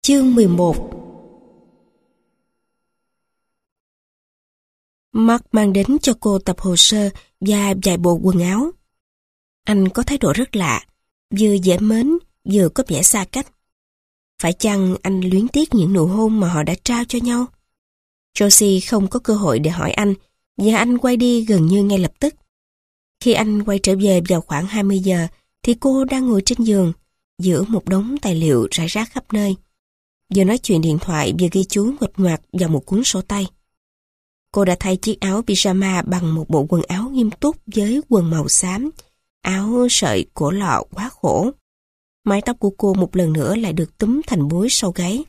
Chương 11. Mark mang đến cho cô tập hồ sơ và vài bộ quần áo. Anh có thái độ rất lạ, vừa dễ mến, vừa có vẻ xa cách. Phải chăng anh luyến tiếc những nụ hôn mà họ đã trao cho nhau? Josie không có cơ hội để hỏi anh, và anh quay đi gần như ngay lập tức. Khi anh quay trở về vào khoảng 20 giờ, thì cô đang ngồi trên giường, giữa một đống tài liệu rải rác khắp nơi. Vừa nói chuyện điện thoại vừa ghi chú nguệch ngoạc vào một cuốn sổ tay. Cô đã thay chiếc áo pyjama bằng một bộ quần áo nghiêm túc với quần màu xám, áo sợi cổ lọ quá khổ. Mái tóc của cô một lần nữa lại được túm thành búi sau gáy.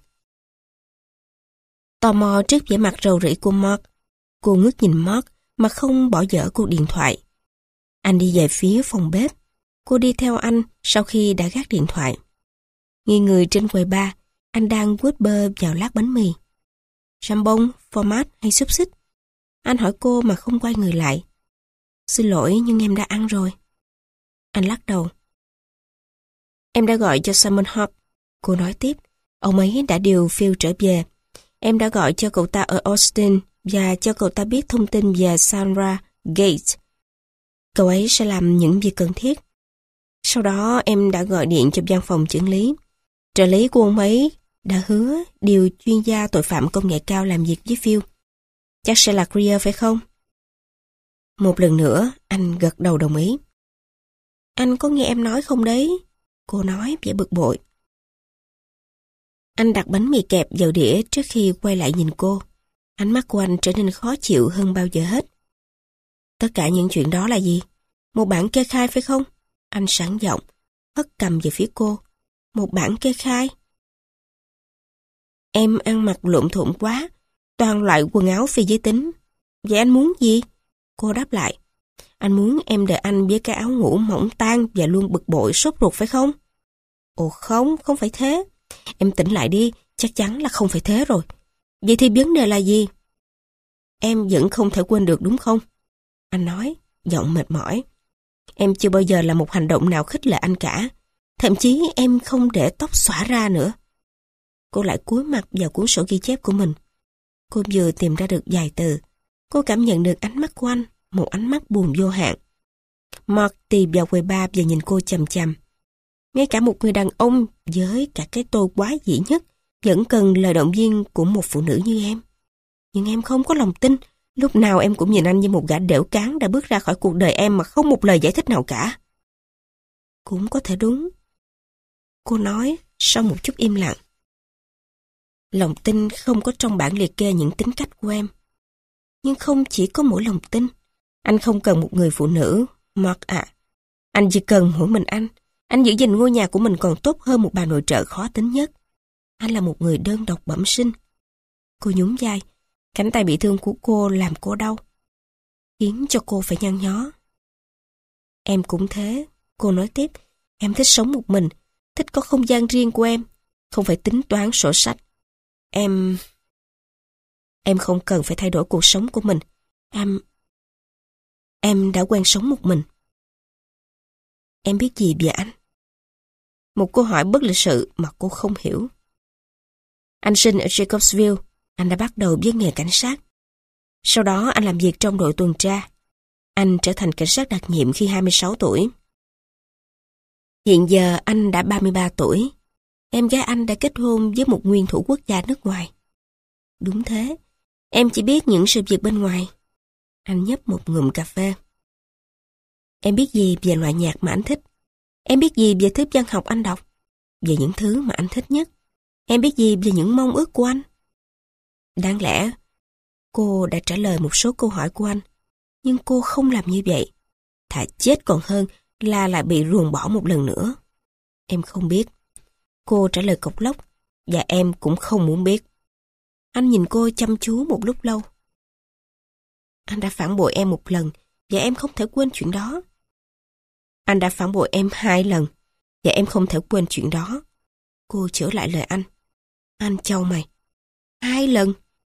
Tò mò trước vẻ mặt rầu rĩ của Mark, cô ngước nhìn Mark mà không bỏ dở cuộc điện thoại. Anh đi về phía phòng bếp. Cô đi theo anh sau khi đã gác điện thoại. Nghiêng người trên quầy bar, anh đang quết bơ vào lát bánh mì. Jambon, format hay xúc xích? Anh hỏi cô mà không quay người lại. Xin lỗi nhưng em đã ăn rồi. Anh lắc đầu. Em đã gọi cho Simon Hop. Cô nói tiếp. Ông ấy đã điều Phil trở về. Em đã gọi cho cậu ta ở Austin và cho cậu ta biết thông tin về Sandra Gates. Cậu ấy sẽ làm những việc cần thiết. Sau đó em đã gọi điện cho văn phòng chưởng lý. Trợ lý của ông ấy đã hứa điều chuyên gia tội phạm công nghệ cao làm việc với Phil. Chắc sẽ là Greer phải không? Một lần nữa, anh gật đầu đồng ý. Anh có nghe em nói không đấy? Cô nói vẻ bực bội. Anh đặt bánh mì kẹp vào đĩa trước khi quay lại nhìn cô. Ánh mắt của anh trở nên khó chịu hơn bao giờ hết. Tất cả những chuyện đó là gì? Một bản kê khai phải không? Anh sẵn giọng, hất cầm về phía cô. Một bản kê khai? Em ăn mặc lộn thộn quá, toàn loại quần áo phi giới tính. Vậy anh muốn gì? Cô đáp lại. Anh muốn em đợi anh với cái áo ngủ mỏng tang và luôn bực bội sốt ruột phải không? Ồ không, không phải thế. Em tỉnh lại đi, chắc chắn là không phải thế rồi. Vậy thì vấn đề là gì? Em vẫn không thể quên được đúng không? Anh nói, giọng mệt mỏi. Em chưa bao giờ làm một hành động nào khích lệ anh cả. Thậm chí em không để tóc xõa ra nữa. Cô lại cúi mặt vào cuốn sổ ghi chép của mình. Cô vừa tìm ra được vài từ. Cô cảm nhận được ánh mắt của anh, một ánh mắt buồn vô hạn. Mark tìm vào quầy bar và nhìn cô chằm chằm. Ngay cả một người đàn ông với cả cái tôi quá dĩ nhất vẫn cần lời động viên của một phụ nữ như em. Nhưng em không có lòng tin. Lúc nào em cũng nhìn anh như một gã đểu cáng đã bước ra khỏi cuộc đời em mà không một lời giải thích nào cả. Cũng có thể đúng. Cô nói sau một chút im lặng. Lòng tin không có trong bản liệt kê những tính cách của em. Nhưng không chỉ có mỗi lòng tin. Anh không cần một người phụ nữ, Mark ạ. Anh chỉ cần mỗi mình anh. Anh giữ gìn ngôi nhà của mình còn tốt hơn một bà nội trợ khó tính nhất. Anh là một người đơn độc bẩm sinh. Cô nhún vai. Cánh tay bị thương của cô làm cô đau, khiến cho cô phải nhăn nhó. Em cũng thế, cô nói tiếp. Em thích sống một mình, thích có không gian riêng của em, không phải tính toán sổ sách. Em không cần phải thay đổi cuộc sống của mình. Em đã quen sống một mình. Em biết gì về anh? Một câu hỏi bất lịch sự mà cô không hiểu. Anh sinh ở Jacobsville. Anh đã bắt đầu với nghề cảnh sát. Sau đó anh làm việc trong đội tuần tra. Anh trở thành cảnh sát đặc nhiệm khi 26 tuổi. Hiện giờ anh đã 33 tuổi. Em gái anh đã kết hôn với một nguyên thủ quốc gia nước ngoài. Đúng thế. Em chỉ biết những sự việc bên ngoài. Anh nhấp một ngụm cà phê. Em biết gì về loại nhạc mà anh thích? Em biết gì về thứ văn học anh đọc? Về những thứ mà anh thích nhất? Em biết gì về những mong ước của anh? Đáng lẽ, cô đã trả lời một số câu hỏi của anh, nhưng cô không làm như vậy. Thà chết còn hơn là lại bị ruồng bỏ một lần nữa. Em không biết. Cô trả lời cộc lốc, và em cũng không muốn biết. Anh nhìn cô chăm chú một lúc lâu. Anh đã phản bội em một lần, và em không thể quên chuyện đó. Anh đã phản bội em 2 lần, và em không thể quên chuyện đó. Cô chữa lại lời anh. Anh chau mày. 2 lần.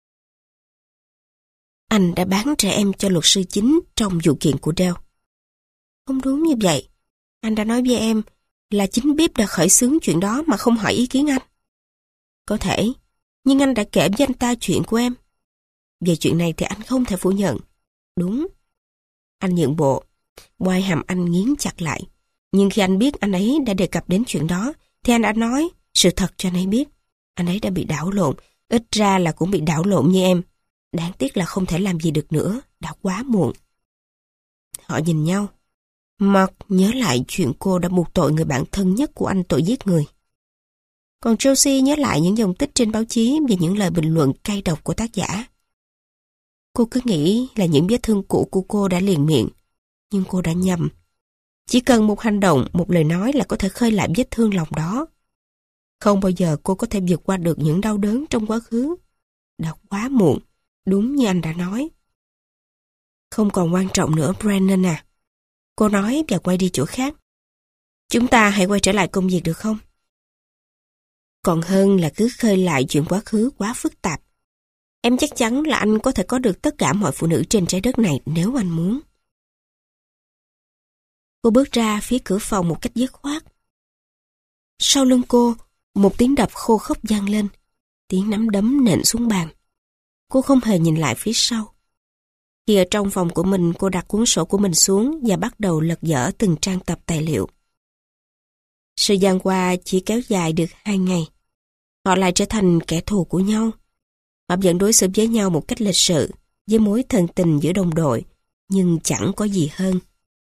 Anh đã bán trẻ em cho luật sư chính trong vụ kiện của Dell. Không đúng như vậy. Anh đã nói với em là chính Bíp đã khởi xướng chuyện đó mà không hỏi ý kiến anh. Có thể, nhưng anh đã kể với anh ta chuyện của em. Về chuyện này thì anh không thể phủ nhận. Đúng. Anh nhượng bộ. Quai hàm anh nghiến chặt lại. Nhưng khi anh biết anh ấy đã đề cập đến chuyện đó, thì anh đã nói sự thật cho anh ấy biết. Anh ấy đã bị đảo lộn, ít ra là cũng bị đảo lộn như em. Đáng tiếc là không thể làm gì được nữa, đã quá muộn. Họ nhìn nhau. Mark nhớ lại chuyện cô đã buộc tội người bạn thân nhất của anh tội giết người. Còn Josie nhớ lại những dòng tích trên báo chí về những lời bình luận cay độc của tác giả. Cô cứ nghĩ là những vết thương cũ của cô đã liền miệng, nhưng cô đã nhầm. Chỉ cần một hành động, một lời nói là có thể khơi lại vết thương lòng đó. Không bao giờ cô có thể vượt qua được những đau đớn trong quá khứ. Đã quá muộn, đúng như anh đã nói. Không còn quan trọng nữa, Brennan à. Cô nói và quay đi chỗ khác. Chúng ta hãy quay trở lại công việc được không? Còn hơn là cứ khơi lại chuyện quá khứ quá phức tạp. Em chắc chắn là anh có thể có được tất cả mọi phụ nữ trên trái đất này nếu anh muốn. Cô bước ra phía cửa phòng một cách dứt khoát. Sau lưng cô, một tiếng đập khô khốc vang lên. Tiếng nắm đấm nện xuống bàn. Cô không hề nhìn lại phía sau. Khi ở trong phòng của mình, cô đặt cuốn sổ của mình xuống và bắt đầu lật dở từng trang tập tài liệu. Sự gian qua chỉ kéo dài được 2 ngày. Họ lại trở thành kẻ thù của nhau. Họ vẫn đối xử với nhau một cách lịch sự, với mối thân tình giữa đồng đội, nhưng chẳng có gì hơn.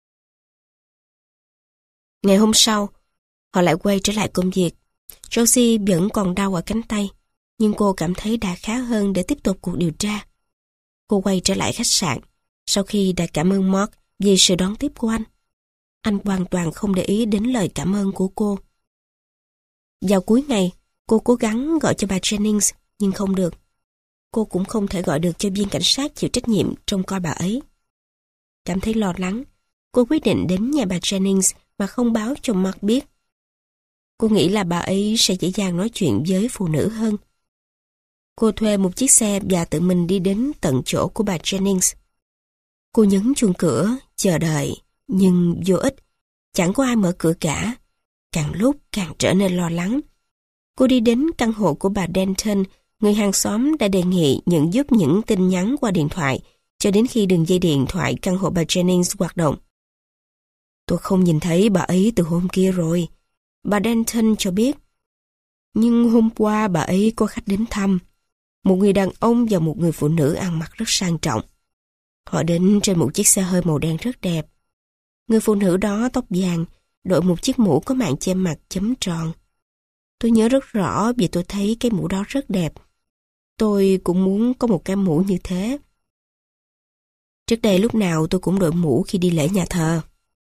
Ngày hôm sau, họ lại quay trở lại công việc. Josie vẫn còn đau ở cánh tay, nhưng cô cảm thấy đã khá hơn để tiếp tục cuộc điều tra. Cô quay trở lại khách sạn, sau khi đã cảm ơn Mark vì sự đón tiếp của anh. Anh hoàn toàn không để ý đến lời cảm ơn của cô. Vào cuối ngày, cô cố gắng gọi cho bà Jennings, nhưng không được. Cô cũng không thể gọi được cho viên cảnh sát chịu trách nhiệm trông coi bà ấy. Cảm thấy lo lắng, cô quyết định đến nhà bà Jennings mà không báo cho Mark biết. Cô nghĩ là bà ấy sẽ dễ dàng nói chuyện với phụ nữ hơn. Cô thuê một chiếc xe và tự mình đi đến tận chỗ của bà Jennings. Cô nhấn chuông cửa, chờ đợi, nhưng vô ích. Chẳng có ai mở cửa cả. Càng lúc càng trở nên lo lắng. Cô đi đến căn hộ của bà Denton, người hàng xóm đã đề nghị nhận giúp những tin nhắn qua điện thoại cho đến khi đường dây điện thoại căn hộ bà Jennings hoạt động. Tôi không nhìn thấy bà ấy từ hôm kia rồi, bà Denton cho biết. Nhưng hôm qua bà ấy có khách đến thăm. Một người đàn ông và một người phụ nữ ăn mặc rất sang trọng. Họ đến trên một chiếc xe hơi màu đen rất đẹp. Người phụ nữ đó tóc vàng, đội một chiếc mũ có màn che mặt chấm tròn. Tôi nhớ rất rõ vì tôi thấy cái mũ đó rất đẹp. Tôi cũng muốn có một cái mũ như thế. Trước đây lúc nào tôi cũng đội mũ khi đi lễ nhà thờ.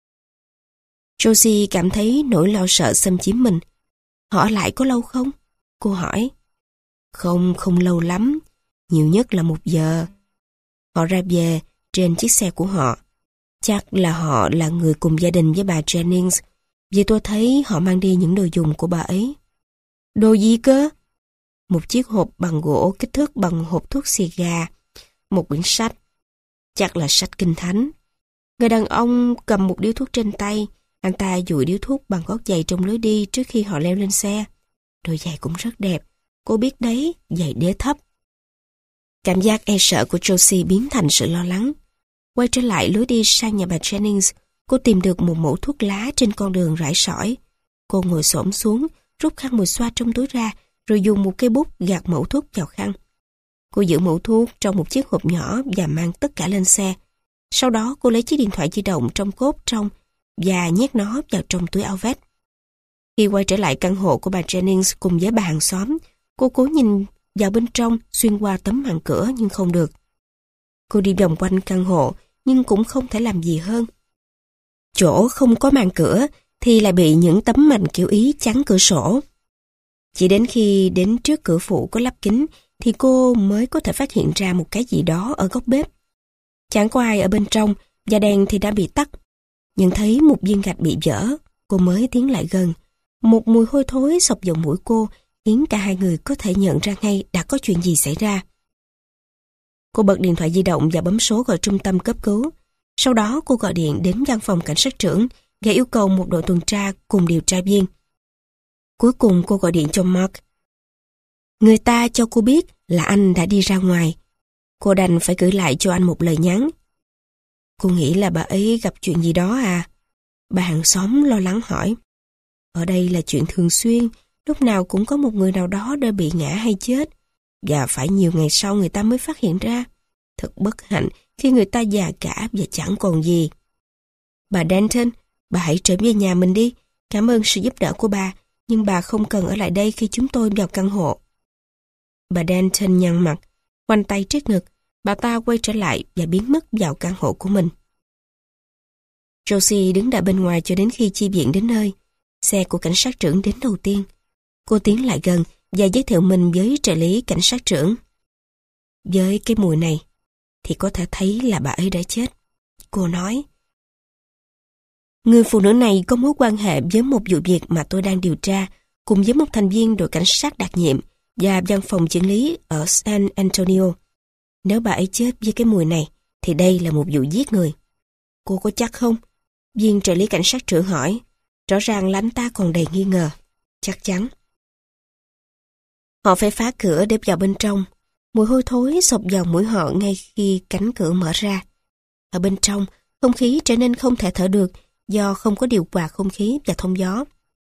Josie cảm thấy nỗi lo sợ xâm chiếm mình. Họ ở lại có lâu không? Cô hỏi. Không lâu lắm. Nhiều nhất là 1 giờ. Họ ra về trên chiếc xe của họ. Chắc là họ là người cùng gia đình với bà Jennings. Vì tôi thấy họ mang đi những đồ dùng của bà ấy. Đồ gì cơ? Một chiếc hộp bằng gỗ kích thước bằng hộp thuốc xì gà. Một quyển sách. Chắc là sách Kinh Thánh. Người đàn ông cầm một điếu thuốc trên tay. Anh ta dụi điếu thuốc bằng gót giày trong lối đi trước khi họ leo lên xe. Đôi giày cũng rất đẹp. Cô biết đấy, giày đế thấp. Cảm giác e sợ của Josie biến thành sự lo lắng. Quay trở lại lối đi sang nhà bà Jennings, cô tìm được một mẩu thuốc lá trên con đường rải sỏi. Cô ngồi xổm xuống, rút khăn mùi xoa trong túi ra, rồi dùng một cây bút gạt mẩu thuốc vào khăn. Cô giữ mẩu thuốc trong một chiếc hộp nhỏ và mang tất cả lên xe. Sau đó cô lấy chiếc điện thoại di động trong cốp trong và nhét nó vào trong túi áo vest. Khi quay trở lại căn hộ của bà Jennings cùng với bà hàng xóm, cô cố nhìn vào bên trong xuyên qua tấm màn cửa nhưng không được. Cô đi vòng quanh căn hộ nhưng cũng không thể làm gì hơn. Chỗ không có màn cửa thì lại bị những tấm mành kiểu Ý chắn cửa sổ. Chỉ đến khi đến trước cửa phụ có lắp kính thì cô mới có thể phát hiện ra một cái gì đó ở góc bếp. Chẳng có ai ở bên trong và đèn thì đã bị tắt. Nhận thấy một viên gạch bị vỡ, cô mới tiến lại gần. Một mùi hôi thối xộc vào mũi cô khiến cả hai người có thể nhận ra ngay đã có chuyện gì xảy ra. Cô bật điện thoại di động và bấm số gọi trung tâm cấp cứu. Sau đó cô gọi điện đến văn phòng cảnh sát trưởng và yêu cầu một đội tuần tra cùng điều tra viên. Cuối cùng cô gọi điện cho Mark. Người ta cho cô biết là anh đã đi ra ngoài. Cô đành phải gửi lại cho anh một lời nhắn. Cô nghĩ là bà ấy gặp chuyện gì đó à? Bà hàng xóm lo lắng hỏi. Ở đây là chuyện thường xuyên, lúc nào cũng có một người nào đó đã bị ngã hay chết, và phải nhiều ngày sau người ta mới phát hiện ra. Thật bất hạnh khi người ta già cả và chẳng còn gì. Bà Denton, bà hãy trở về nhà mình đi. Cảm ơn sự giúp đỡ của bà, nhưng bà không cần ở lại đây khi chúng tôi vào căn hộ. Bà Denton nhăn mặt, khoanh tay trước ngực. Bà ta quay trở lại và biến mất vào căn hộ của mình. Josie đứng đợi bên ngoài cho đến khi chi viện đến nơi. Xe của cảnh sát trưởng đến đầu tiên. Cô tiến lại gần và giới thiệu mình với trợ lý cảnh sát trưởng. Với cái mùi này, thì có thể thấy là bà ấy đã chết. Cô nói, người phụ nữ này có mối quan hệ với một vụ việc mà tôi đang điều tra, cùng với một thành viên đội cảnh sát đặc nhiệm và văn phòng chưởng lý ở San Antonio. Nếu bà ấy chết với cái mùi này, thì đây là một vụ giết người. Cô có chắc không? Viên trợ lý cảnh sát trưởng hỏi. Rõ ràng là anh ta còn đầy nghi ngờ. Chắc chắn. Họ phải phá cửa để vào bên trong. Mùi hôi thối xộc vào mũi họ ngay khi cánh cửa mở ra. Ở bên trong, không khí trở nên không thể thở được do không có điều hòa không khí và thông gió.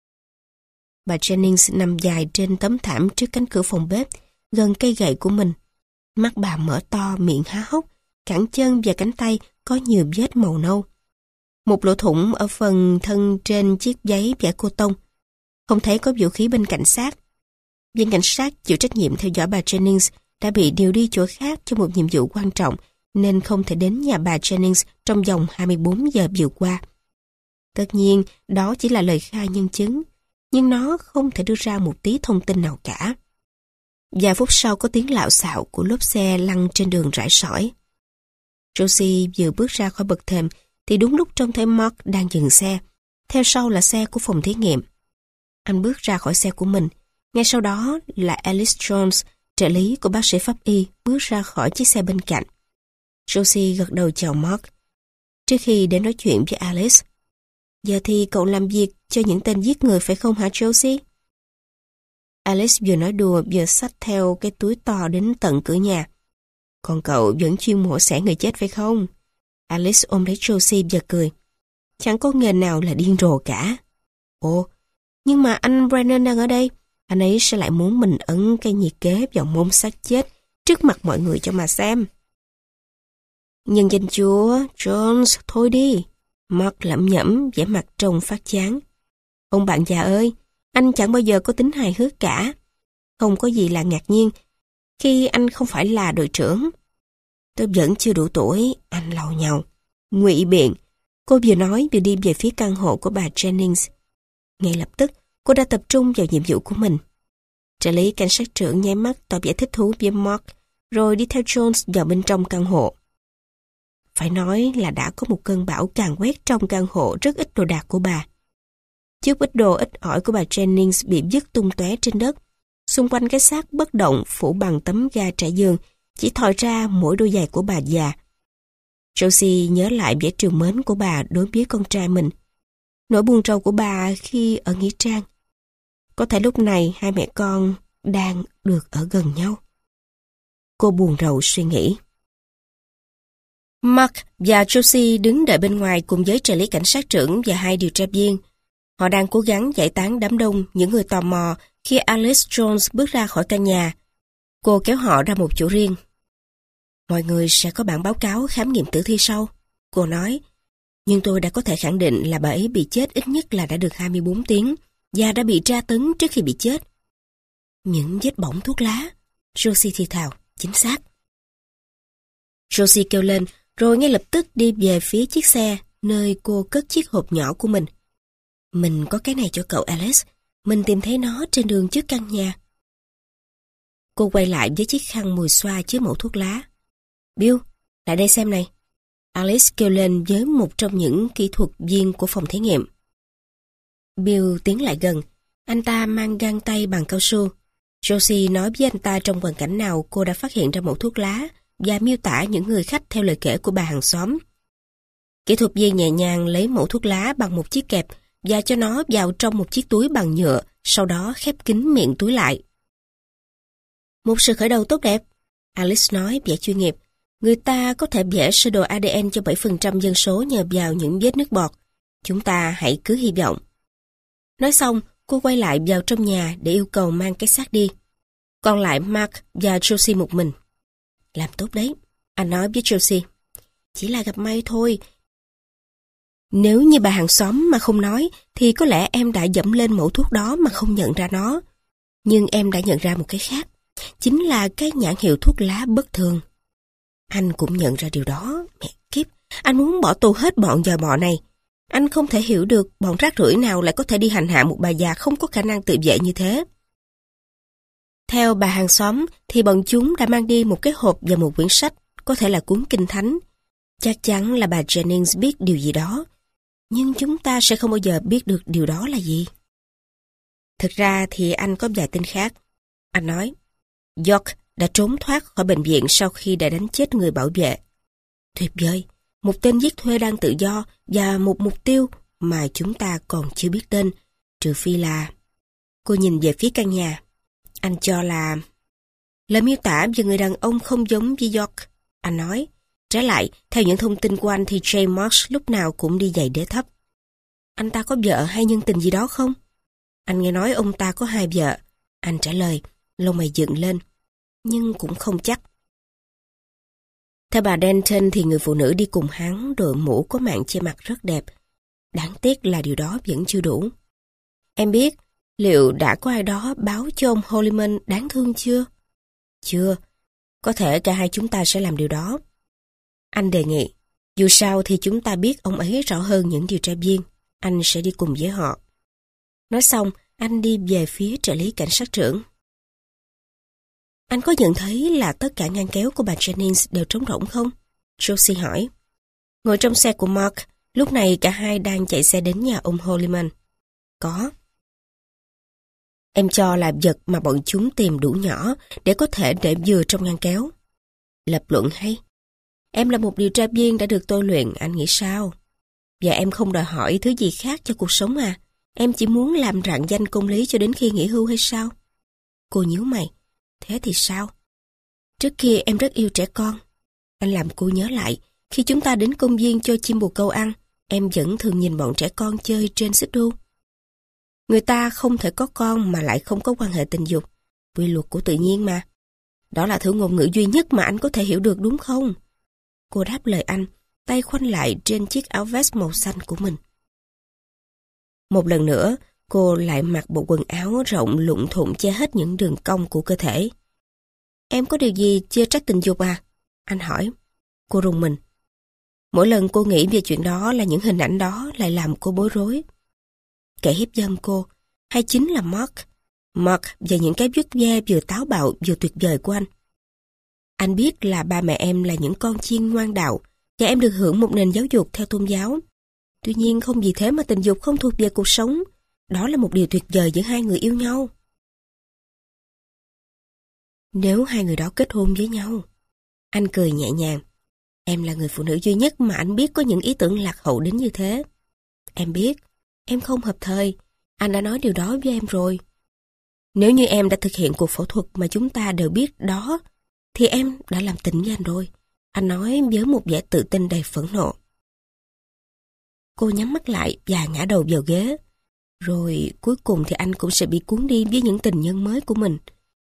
Bà Jennings nằm dài trên tấm thảm trước cánh cửa phòng bếp, gần cây gậy của mình. Mắt bà mở to, miệng há hốc, cẳng chân và cánh tay có nhiều vết màu nâu. Một lỗ thủng ở phần thân trên chiếc giấy vải cô tông. Không thấy có vũ khí bên cạnh xác. Viên cảnh sát chịu trách nhiệm theo dõi bà Jennings đã bị điều đi chỗ khác cho một nhiệm vụ quan trọng nên không thể đến nhà bà Jennings trong vòng 24 giờ vừa qua. Tất nhiên, đó chỉ là lời khai nhân chứng, nhưng nó không thể đưa ra một tí thông tin nào cả. Vài phút sau có tiếng lạo xạo của lốp xe lăn trên đường rải sỏi. Josie vừa bước ra khỏi bậc thềm thì đúng lúc trông thấy Mark đang dừng xe. Theo sau là xe của phòng thí nghiệm. Anh bước ra khỏi xe của mình. Ngay sau đó là Alice Jones, trợ lý của bác sĩ pháp y, bước ra khỏi chiếc xe bên cạnh. Josie gật đầu chào Mark. Trước khi đến nói chuyện với Alice, giờ thì cậu làm việc cho những tên giết người phải không hả Josie? Alice vừa nói đùa vừa xách theo cái túi to đến tận cửa nhà. Còn cậu vẫn chuyên mổ xẻ người chết phải không? Alice ôm lấy Josie và cười. Chẳng có nghề nào là điên rồ cả. Ồ, nhưng mà anh Brennan đang ở đây. Anh ấy sẽ lại muốn mình ấn cây nhiệt kế vào mông xác chết trước mặt mọi người cho mà xem. Nhân danh Chúa, Jones, thôi đi. Mark lẩm nhẩm, vẻ mặt trông phát chán. Ông bạn già ơi, anh chẳng bao giờ có tính hài hước cả. Không có gì là ngạc nhiên khi anh không phải là đội trưởng. Tôi vẫn chưa đủ tuổi, anh lầu nhầu. Ngụy biện, cô vừa nói vừa đi về phía căn hộ của bà Jennings. Ngay lập tức, cô đã tập trung vào nhiệm vụ của mình. Trợ lý cảnh sát trưởng nháy mắt tỏ vẻ thích thú với Mark, rồi đi theo Jones vào bên trong căn hộ. Phải nói là đã có một cơn bão càn quét trong căn hộ rất ít đồ đạc của bà. Chút ít đồ ít ỏi của bà Jennings bị vứt tung tóe trên đất. Xung quanh cái xác bất động phủ bằng tấm ga trải giường, chỉ thò ra mỗi đôi giày của bà già. Josie nhớ lại vẻ trìu mến của bà đối với con trai mình. Nỗi buồn rầu của bà khi ở nghĩa trang. Có thể lúc này hai mẹ con đang được ở gần nhau. Cô buồn rầu suy nghĩ. Mark và Josie đứng đợi bên ngoài cùng với trợ lý cảnh sát trưởng và hai điều tra viên. Họ đang cố gắng giải tán đám đông những người tò mò khi Alice Jones bước ra khỏi căn nhà. Cô kéo họ ra một chỗ riêng. Mọi người sẽ có bản báo cáo khám nghiệm tử thi sau, cô nói. Nhưng tôi đã có thể khẳng định là bà ấy bị chết ít nhất là đã được 24 tiếng và đã bị tra tấn trước khi bị chết. Những vết bỏng thuốc lá, Josie thì thào, chính xác. Josie kêu lên, rồi ngay lập tức đi về phía chiếc xe, nơi cô cất chiếc hộp nhỏ của mình. Mình có cái này cho cậu Alice, mình tìm thấy nó trên đường trước căn nhà. Cô quay lại với chiếc khăn mùi xoa chứa mẩu thuốc lá. Bill, lại đây xem này. Alice kêu lên với một trong những kỹ thuật viên của phòng thí nghiệm. Bill tiến lại gần. Anh ta mang găng tay bằng cao su. Josie nói với anh ta trong hoàn cảnh nào cô đã phát hiện ra mẩu thuốc lá và miêu tả những người khách theo lời kể của bà hàng xóm. Kỹ thuật viên nhẹ nhàng lấy mẩu thuốc lá bằng một chiếc kẹp và cho nó vào trong một chiếc túi bằng nhựa, sau đó khép kín miệng túi lại. Một sự khởi đầu tốt đẹp. Alice nói vẻ chuyên nghiệp. Người ta có thể vẽ sơ đồ ADN cho 7% dân số nhờ vào những vết nước bọt. Chúng ta hãy cứ hy vọng. Nói xong, cô quay lại vào trong nhà để yêu cầu mang cái xác đi. Còn lại Mark và Josie một mình. Làm tốt đấy, anh nói với Josie. Chỉ là gặp may thôi. Nếu như bà hàng xóm mà không nói, thì có lẽ em đã dẫm lên mẫu thuốc đó mà không nhận ra nó. Nhưng em đã nhận ra một cái khác. Chính là cái nhãn hiệu thuốc lá bất thường. Anh cũng nhận ra điều đó. Mẹ kiếp, anh muốn bỏ tù hết bọn giò bọ này. Anh không thể hiểu được bọn rác rưởi nào lại có thể đi hành hạ một bà già không có khả năng tự vệ như thế. Theo bà hàng xóm thì bọn chúng đã mang đi một cái hộp và một quyển sách, có thể là cuốn Kinh Thánh. Chắc chắn là bà Jennings biết điều gì đó, nhưng chúng ta sẽ không bao giờ biết được điều đó là gì. Thực ra thì anh có vài tin khác. Anh nói, York đã trốn thoát khỏi bệnh viện sau khi đã đánh chết người bảo vệ. Tuyệt vời, một tên giết thuê đang tự do và một mục tiêu mà chúng ta còn chưa biết tên, trừ phi là... Cô nhìn về phía căn nhà. Anh cho là... Lời miêu tả về người đàn ông không giống với York. Anh nói, trái lại, theo những thông tin của anh thì James Marsh lúc nào cũng đi giày đế thấp. Anh ta có vợ hay nhân tình gì đó không? Anh nghe nói ông ta có 2 vợ. Anh trả lời, lông mày dựng lên. Nhưng cũng không chắc. Theo bà Denton thì người phụ nữ đi cùng hắn đội mũ có màn che mặt rất đẹp. Đáng tiếc là điều đó vẫn chưa đủ. Em biết, liệu đã có ai đó báo cho ông Holliman đáng thương chưa? Chưa. Có thể cả hai chúng ta sẽ làm điều đó. Anh đề nghị, dù sao thì chúng ta biết ông ấy rõ hơn những điều tra viên. Anh sẽ đi cùng với họ. Nói xong, anh đi về phía trợ lý cảnh sát trưởng. Anh có nhận thấy là tất cả ngăn kéo của bà Jennings đều trống rỗng không? Josie hỏi. Ngồi trong xe của Mark, lúc này cả hai đang chạy xe đến nhà ông Holliman. Có. Em cho là vật mà bọn chúng tìm đủ nhỏ để có thể để vừa trong ngăn kéo. Lập luận hay. Em là một điều tra viên đã được tôi luyện, anh nghĩ sao? Và em không đòi hỏi thứ gì khác cho cuộc sống à? Em chỉ muốn làm rạng danh công lý cho đến khi nghỉ hưu hay sao? Cô nhíu mày. Thế thì sao? Trước kia em rất yêu trẻ con. Anh làm cô nhớ lại, khi chúng ta đến công viên cho chim bồ câu ăn, em vẫn thường nhìn bọn trẻ con chơi trên xích đu. Người ta không thể có con mà lại không có quan hệ tình dục. Quy luật của tự nhiên mà. Đó là thứ ngôn ngữ duy nhất mà anh có thể hiểu được đúng không? Cô đáp lời anh, tay khoanh lại trên chiếc áo vest màu xanh của mình. Một lần nữa, cô lại mặc bộ quần áo rộng lụng thụng che hết những đường cong của cơ thể. Em có điều gì chê trách tình dục à? Anh hỏi. Cô rùng mình. Mỗi lần cô nghĩ về chuyện đó là những hình ảnh đó lại làm cô bối rối. Kẻ hiếp dâm cô, hay chính là Mark? Mark và những cái vuốt ve vừa táo bạo vừa tuyệt vời của anh. Anh biết là ba mẹ em là những con chiên ngoan đạo và em được hưởng một nền giáo dục theo tôn giáo. Tuy nhiên không vì thế mà tình dục không thuộc về cuộc sống. Đó là một điều tuyệt vời giữa hai người yêu nhau. Nếu hai người đó kết hôn với nhau. Anh cười nhẹ nhàng. Em là người phụ nữ duy nhất mà anh biết có những ý tưởng lạc hậu đến như thế. Em biết, em không hợp thời. Anh đã nói điều đó với em rồi. Nếu như em đã thực hiện cuộc phẫu thuật mà chúng ta đều biết đó, thì em đã làm tình với anh rồi. Anh nói với một vẻ tự tin đầy phẫn nộ. Cô nhắm mắt lại và ngã đầu vào ghế. Rồi cuối cùng thì anh cũng sẽ bị cuốn đi với những tình nhân mới của mình.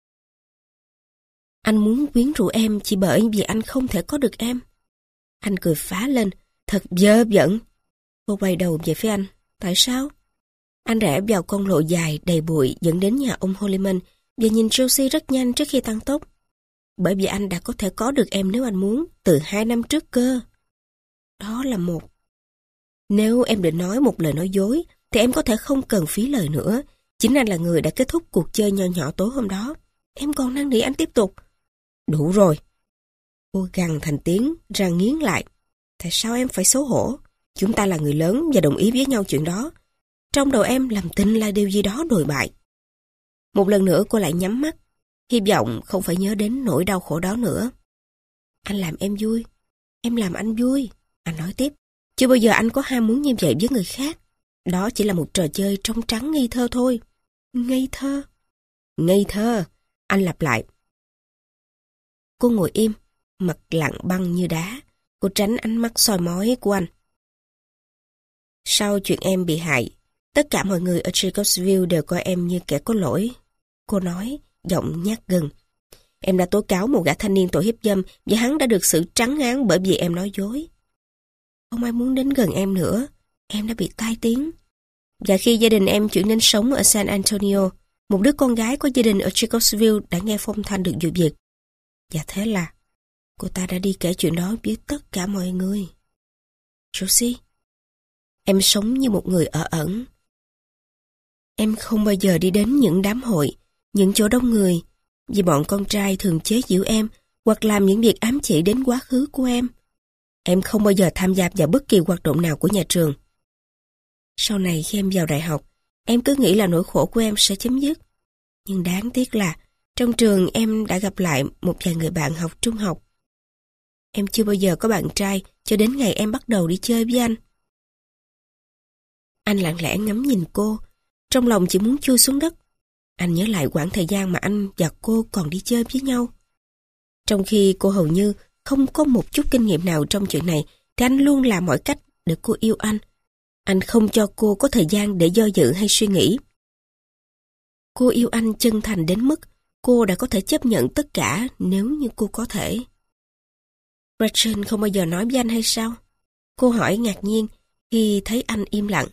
Anh muốn quyến rũ em chỉ bởi vì anh không thể có được em. Anh cười phá lên, thật dơ dẫn. Cô quay đầu về phía anh. Tại sao? Anh rẽ vào con lộ dài đầy bụi dẫn đến nhà ông Holliman và nhìn Josie rất nhanh trước khi tăng tốc. Bởi vì anh đã có thể có được em nếu anh muốn, từ 2 năm trước cơ. Đó là một. Nếu em định nói một lời nói dối, thì em có thể không cần phí lời nữa. Chính anh là người đã kết thúc cuộc chơi nho nhỏ tối hôm đó. Em còn năn nỉ anh tiếp tục. Đủ rồi. Cô gằn thành tiếng, răng nghiến lại. Tại sao em phải xấu hổ? Chúng ta là người lớn và đồng ý với nhau chuyện đó. Trong đầu em làm tin là điều gì đó đồi bại. Một lần nữa cô lại nhắm mắt. Hy vọng không phải nhớ đến nỗi đau khổ đó nữa. Anh làm em vui. Em làm anh vui. Anh nói tiếp. Chưa bao giờ anh có ham muốn như vậy với người khác. Đó chỉ là một trò chơi trong trắng ngây thơ thôi. Ngây thơ. Ngây thơ. Anh lặp lại. Cô ngồi im, mặt lặng băng như đá. Cô tránh ánh mắt soi mói của anh. Sau chuyện em bị hại, tất cả mọi người ở Jacobsville đều coi em như kẻ có lỗi. Cô nói, giọng nhát gừng. Em đã tố cáo một gã thanh niên tội hiếp dâm và hắn đã được xử trắng án bởi vì em nói dối. Không ai muốn đến gần em nữa. Em đã bị tai tiếng. Và khi gia đình em chuyển đến sống ở San Antonio, một đứa con gái có gia đình ở Jacobsville đã nghe phong thanh được vụ việc. Và thế là cô ta đã đi kể chuyện đó với tất cả mọi người. Josie, em sống như một người ở ẩn. Em không bao giờ đi đến những đám hội, những chỗ đông người, vì bọn con trai thường chế giễu em hoặc làm những việc ám chỉ đến quá khứ của em. Em không bao giờ tham gia vào bất kỳ hoạt động nào của nhà trường. Sau này khi em vào đại học, em cứ nghĩ là nỗi khổ của em sẽ chấm dứt. Nhưng đáng tiếc là trong trường em đã gặp lại một vài người bạn học trung học. Em chưa bao giờ có bạn trai cho đến ngày em bắt đầu đi chơi với anh. Anh lặng lẽ ngắm nhìn cô, trong lòng chỉ muốn chui xuống đất. Anh nhớ lại quãng thời gian mà anh và cô còn đi chơi với nhau. Trong khi cô hầu như không có một chút kinh nghiệm nào trong chuyện này, thì anh luôn làm mọi cách để cô yêu anh. Anh không cho cô có thời gian để do dự hay suy nghĩ. Cô yêu anh chân thành đến mức cô đã có thể chấp nhận tất cả nếu như cô có thể. Rachel không bao giờ nói với anh hay sao? Cô hỏi ngạc nhiên khi thấy anh im lặng.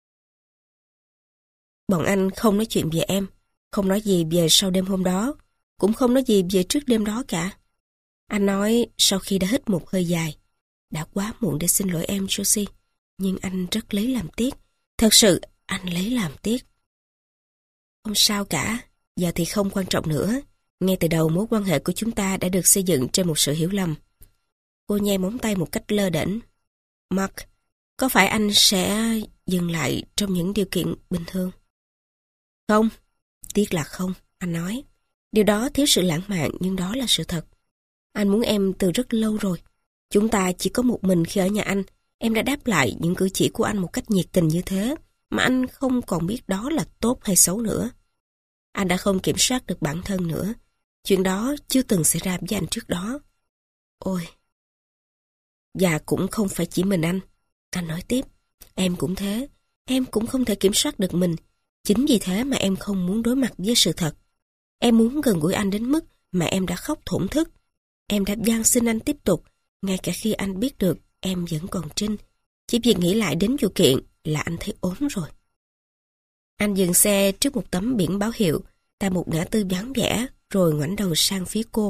Bọn anh không nói chuyện về em, không nói gì về sau đêm hôm đó, cũng không nói gì về trước đêm đó cả. Anh nói sau khi đã hít một hơi dài, đã quá muộn để xin lỗi em, Josie, nhưng anh rất lấy làm tiếc. Thật sự, anh lấy làm tiếc. Không sao cả, giờ thì không quan trọng nữa. Ngay từ đầu mối quan hệ của chúng ta đã được xây dựng trên một sự hiểu lầm. Cô nhe móng tay một cách lơ đễnh. Mark, có phải anh sẽ dừng lại trong những điều kiện bình thường? Không, tiếc là không, anh nói. Điều đó thiếu sự lãng mạn nhưng đó là sự thật. Anh muốn em từ rất lâu rồi. Chúng ta chỉ có một mình khi ở nhà anh. Em đã đáp lại những cử chỉ của anh một cách nhiệt tình như thế, mà anh không còn biết đó là tốt hay xấu nữa. Anh đã không kiểm soát được bản thân nữa. Chuyện đó chưa từng xảy ra với anh trước đó. Ôi! Và cũng không phải chỉ mình anh nói tiếp. Em cũng thế. Em cũng không thể kiểm soát được mình. Chính vì thế mà em không muốn đối mặt với sự thật. Em muốn gần gũi anh đến mức mà em đã khóc thổn thức. Em đã van xin anh tiếp tục, ngay cả khi anh biết được em vẫn còn trinh. Chỉ việc nghĩ lại đến vụ kiện là anh thấy ốm rồi. Anh dừng xe trước một tấm biển báo hiệu tại một ngã tư vắng vẻ, rồi ngoảnh đầu sang phía cô.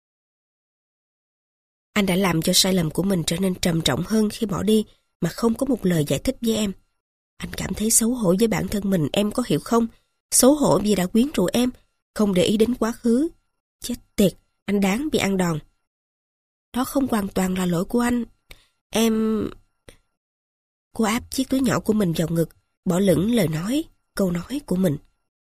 Anh đã làm cho sai lầm của mình trở nên trầm trọng hơn khi bỏ đi mà không có một lời giải thích với em. Anh cảm thấy xấu hổ với bản thân mình, em có hiểu không? Xấu hổ vì đã quyến rũ em, không để ý đến quá khứ. Chết tiệt, anh đáng bị ăn đòn. Đó không hoàn toàn là lỗi của anh. Em... Cô áp chiếc túi nhỏ của mình vào ngực, bỏ lửng lời nói, câu nói của mình.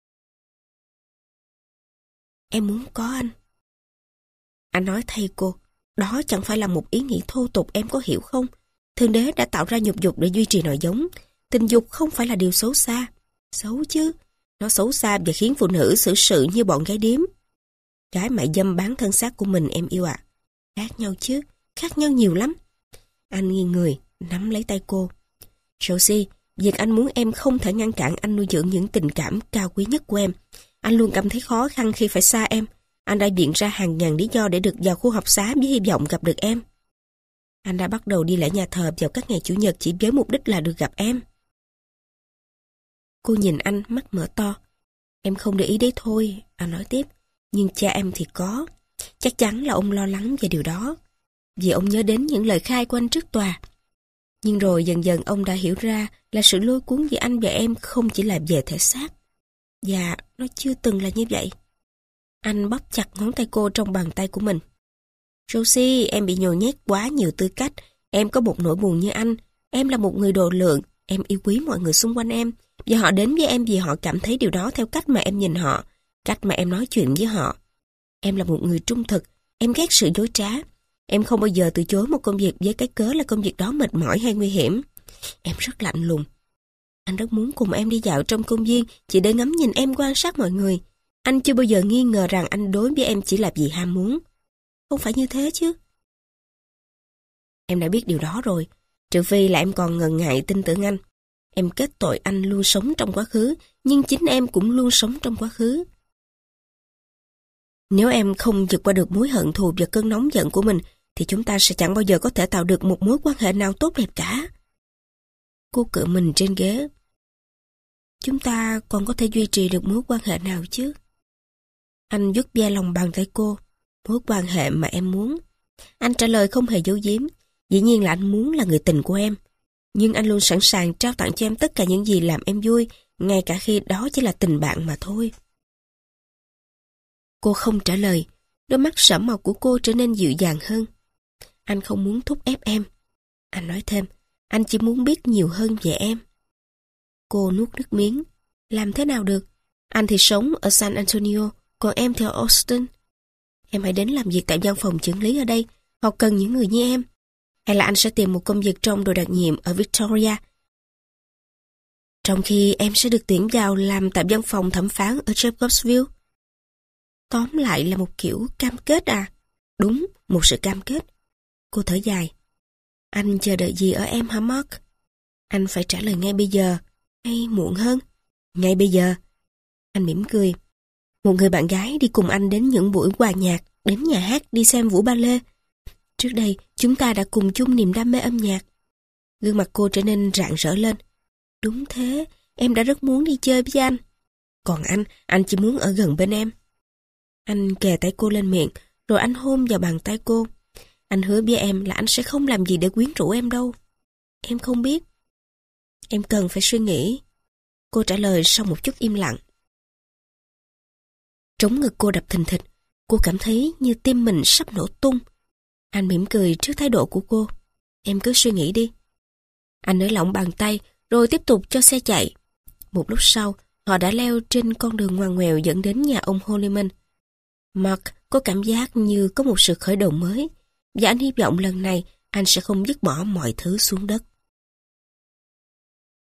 Em muốn có anh. Anh nói thay cô, đó chẳng phải là một ý nghĩ thô tục, em có hiểu không? Thượng đế đã tạo ra nhục dục để duy trì nòi giống. Tình dục không phải là điều xấu xa. Xấu chứ. Nó xấu xa và khiến phụ nữ xử sự như bọn gái điếm. Gái mại dâm bán thân xác của mình em yêu ạ. Khác nhau chứ, khác nhau nhiều lắm. Anh nghiêng người, nắm lấy tay cô. Josie, việc anh muốn em không thể ngăn cản anh nuôi dưỡng những tình cảm cao quý nhất của em. Anh luôn cảm thấy khó khăn khi phải xa em. Anh đã viện ra hàng ngàn lý do để được vào khu học xá với hy vọng gặp được em. Anh đã bắt đầu đi lễ nhà thờ vào các ngày Chủ nhật chỉ với mục đích là được gặp em. Cô nhìn anh mắt mở to. Em không để ý đấy thôi, anh nói tiếp. Nhưng cha em thì có. Chắc chắn là ông lo lắng về điều đó. Vì ông nhớ đến những lời khai của anh trước tòa. Nhưng rồi dần dần ông đã hiểu ra là sự lôi cuốn giữa anh và em không chỉ là về thể xác. Và nó chưa từng là như vậy. Anh bóp chặt ngón tay cô trong bàn tay của mình. Josie, em bị nhồi nhét quá nhiều tư cách. Em có một nỗi buồn như anh. Em là một người độ lượng. Em yêu quý mọi người xung quanh em. Và họ đến với em vì họ cảm thấy điều đó theo cách mà em nhìn họ, cách mà em nói chuyện với họ. Em là một người trung thực. Em ghét sự dối trá. Em không bao giờ từ chối một công việc với cái cớ là công việc đó mệt mỏi hay nguy hiểm. Em rất lạnh lùng. Anh rất muốn cùng em đi dạo trong công viên chỉ để ngắm nhìn em quan sát mọi người. Anh chưa bao giờ nghi ngờ rằng anh đối với em chỉ là vì ham muốn. Không phải như thế chứ. Em đã biết điều đó rồi, trừ phi là em còn ngần ngại tin tưởng anh. Em kết tội anh luôn sống trong quá khứ, nhưng chính em cũng luôn sống trong quá khứ. Nếu em không vượt qua được mối hận thù và cơn nóng giận của mình, thì chúng ta sẽ chẳng bao giờ có thể tạo được một mối quan hệ nào tốt đẹp cả. Cô cựa mình trên ghế. Chúng ta còn có thể duy trì được mối quan hệ nào chứ? Anh vuốt ve lòng bàn tay cô. Mối quan hệ mà em muốn. Anh trả lời không hề giấu giếm. Dĩ nhiên là anh muốn là người tình của em. Nhưng anh luôn sẵn sàng trao tặng cho em tất cả những gì làm em vui, ngay cả khi đó chỉ là tình bạn mà thôi. Cô không trả lời. Đôi mắt sẫm màu của cô trở nên dịu dàng hơn. Anh không muốn thúc ép em. Anh nói thêm, anh chỉ muốn biết nhiều hơn về em. Cô nuốt nước miếng. Làm thế nào được? Anh thì sống ở San Antonio, còn em thì ở Austin. Em hãy đến làm việc tại văn phòng chưởng lý ở đây. Họ cần những người như em. Hay là anh sẽ tìm một công việc trong đội đặc nhiệm ở Victoria, trong khi em sẽ được tuyển vào làm tại văn phòng thẩm phán ở Jacobsville. Tóm lại là một kiểu cam kết à? Đúng, một sự cam kết. Cô thở dài. Anh chờ đợi gì ở em hả Mark? Anh phải trả lời ngay bây giờ, hay muộn hơn? Ngay bây giờ. Anh mỉm cười. Một người bạn gái đi cùng anh đến những buổi hòa nhạc, đến nhà hát, đi xem vũ ballet. Trước đây, chúng ta đã cùng chung niềm đam mê âm nhạc. Gương mặt cô trở nên rạng rỡ lên. Đúng thế, em đã rất muốn đi chơi với anh. Còn anh chỉ muốn ở gần bên em. Anh kề tay cô lên miệng, rồi anh hôn vào bàn tay cô. Anh hứa với em là anh sẽ không làm gì để quyến rũ em đâu. Em không biết. Em cần phải suy nghĩ. Cô trả lời sau một chút im lặng. Trống ngực cô đập thình thịch. Cô cảm thấy như tim mình sắp nổ tung. Anh mỉm cười trước thái độ của cô. Em cứ suy nghĩ đi. Anh nới lỏng bàn tay, rồi tiếp tục cho xe chạy. Một lúc sau, họ đã leo trên con đường ngoằn ngoèo dẫn đến nhà ông Holliman. Mark có cảm giác như có một sự khởi đầu mới, và anh hy vọng lần này anh sẽ không dứt bỏ mọi thứ xuống đất.